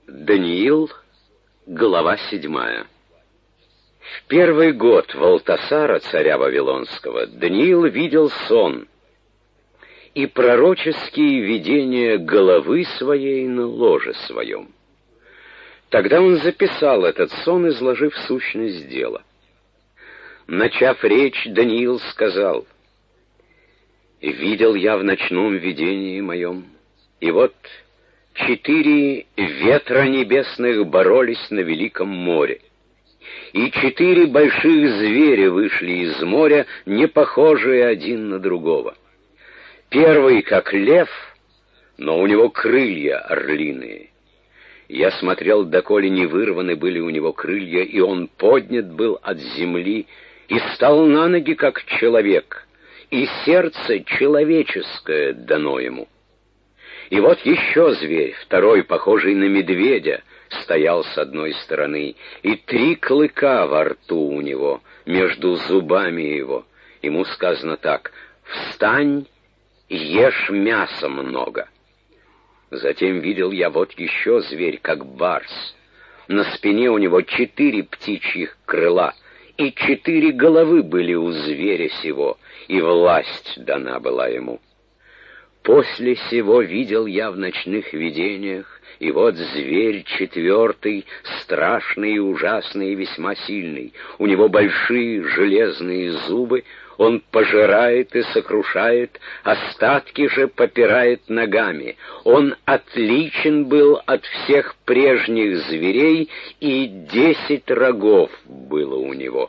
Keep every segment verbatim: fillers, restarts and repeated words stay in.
Даниил, глава седьмая. В первый год Валтасара, царя Вавилонского, Даниил видел сон и пророческие видения головы своей на ложе своем. Тогда он записал этот сон, изложив сущность дела. Начав речь, Даниил сказал: «Видел я в ночном видении моем, и вот четыре ветра небесных боролись на великом море, и четыре больших зверя вышли из моря, не похожие один на другого. Первый как лев, но у него крылья орлиные. Я смотрел, доколе не вырваны были у него крылья, и он поднят был от земли и стал на ноги как человек, и сердце человеческое дано ему. И вот еще зверь, второй, похожий на медведя, стоял с одной стороны, и три клыка во рту у него, между зубами его. Ему сказано так: «Встань, ешь мяса много». Затем видел я вот еще зверь, как барс. На спине у него четыре птичьих крыла, и четыре головы были у зверя сего, и власть дана была ему. После сего видел я в ночных видениях, и вот зверь четвертый, страшный и ужасный и весьма сильный. У него большие железные зубы, он пожирает и сокрушает, остатки же попирает ногами. Он отличен был от всех прежних зверей, и десять рогов было у него.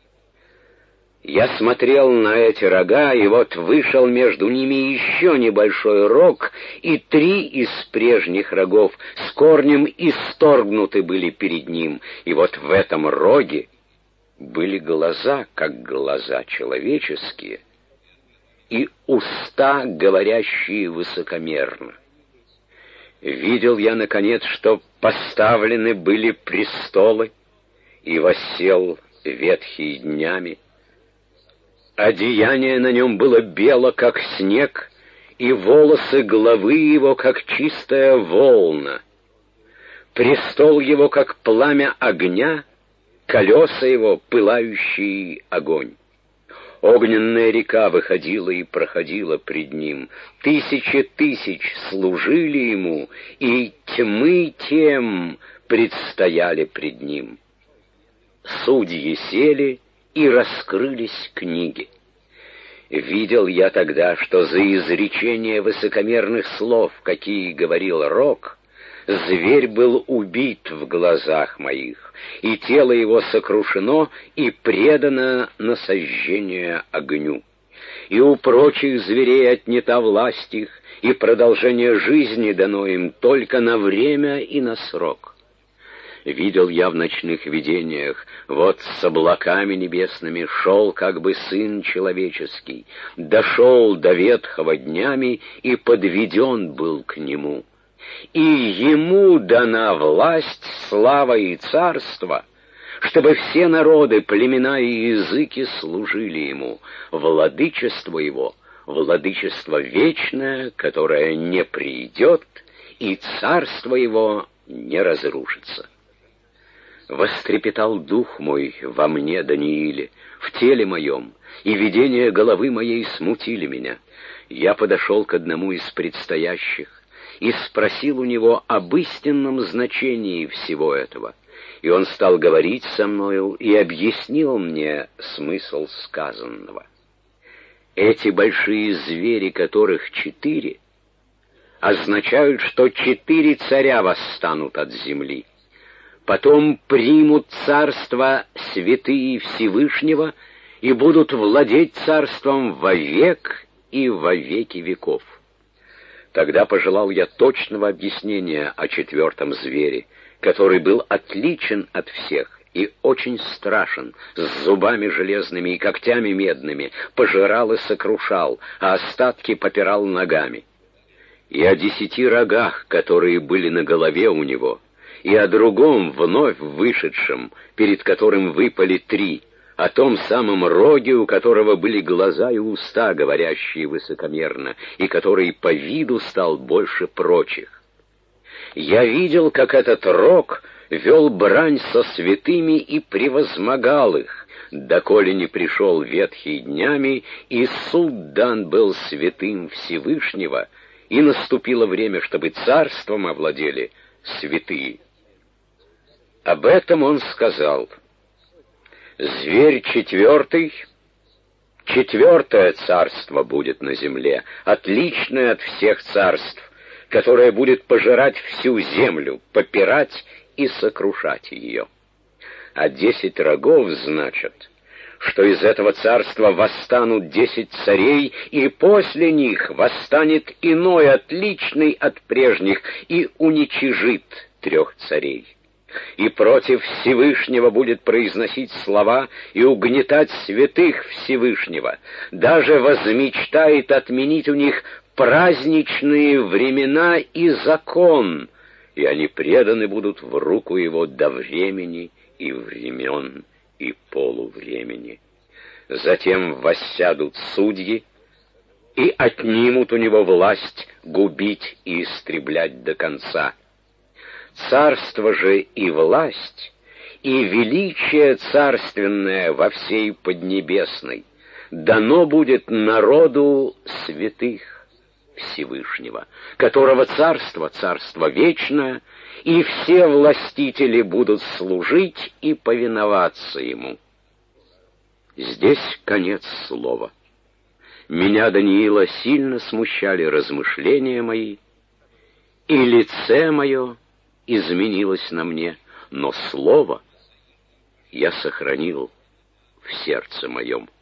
Я смотрел на эти рога, и вот вышел между ними еще небольшой рог, и три из прежних рогов с корнем исторгнуты были перед ним, и вот в этом роге были глаза, как глаза человеческие, и уста, говорящие высокомерно. Видел я, наконец, что поставлены были престолы, и воссел ветхий днями. Одеяние на нем было бело, как снег, и волосы головы его, как чистая волна. Престол его, как пламя огня, колеса его, пылающий огонь. Огненная река выходила и проходила пред ним. Тысячи тысяч служили ему, и тьмы тем предстояли пред ним. Судьи сели, и раскрылись книги. Видел я тогда, что за изречение высокомерных слов, какие говорил рог, зверь был убит в глазах моих, и тело его сокрушено и предано на сожжение огню. И у прочих зверей отнята власть их, и продолжение жизни дано им только на время и на срок. Видел я в ночных видениях, вот с облаками небесными шел как бы Сын Человеческий, дошел до ветхого днями и подведен был к нему. И ему дана власть, слава и царство, чтобы все народы, племена и языки служили ему. Владычество его, владычество вечное, которое не придет, и царство его не разрушится. Вострепетал дух мой во мне, Данииле, в теле моем, и видения головы моей смутили меня. Я подошел к одному из предстоящих и спросил у него об истинном значении всего этого. И он стал говорить со мною и объяснил мне смысл сказанного. Эти большие звери, которых четыре, означают, что четыре царя восстанут от земли. Потом примут царство святые Всевышнего и будут владеть царством вовек и во веки веков. Тогда пожелал я точного объяснения о четвертом звере, который был отличен от всех и очень страшен, с зубами железными и когтями медными, пожирал и сокрушал, а остатки попирал ногами. И о десяти рогах, которые были на голове у него, и о другом, вновь вышедшем, перед которым выпали три, о том самом роге, у которого были глаза и уста, говорящие высокомерно, и который по виду стал больше прочих. Я видел, как этот рок вел брань со святыми и превозмогал их, доколе не пришел ветхий днями, и суд дан был святым Всевышнего, и наступило время, чтобы царством овладели святые. Об этом он сказал: «Зверь четвертый, четвертое царство будет на земле, отличное от всех царств, которое будет пожирать всю землю, попирать и сокрушать ее. А десять рогов значат, что из этого царства восстанут десять царей, и после них восстанет иной, отличный от прежних, и уничижит трех царей. И против Всевышнего будет произносить слова и угнетать святых Всевышнего, даже возмечтает отменить у них праздничные времена и закон, и они преданы будут в руку его до времени и времен и полувремени. Затем воссядут судьи и отнимут у него власть губить и истреблять до конца. Царство же и власть, и величие царственное во всей Поднебесной дано будет народу святых Всевышнего, которого царство, царство вечное, и все властители будут служить и повиноваться ему». Здесь конец слова. Меня, Даниила, сильно смущали размышления мои, и лице мое изменилось на мне, но слово я сохранил в сердце моем.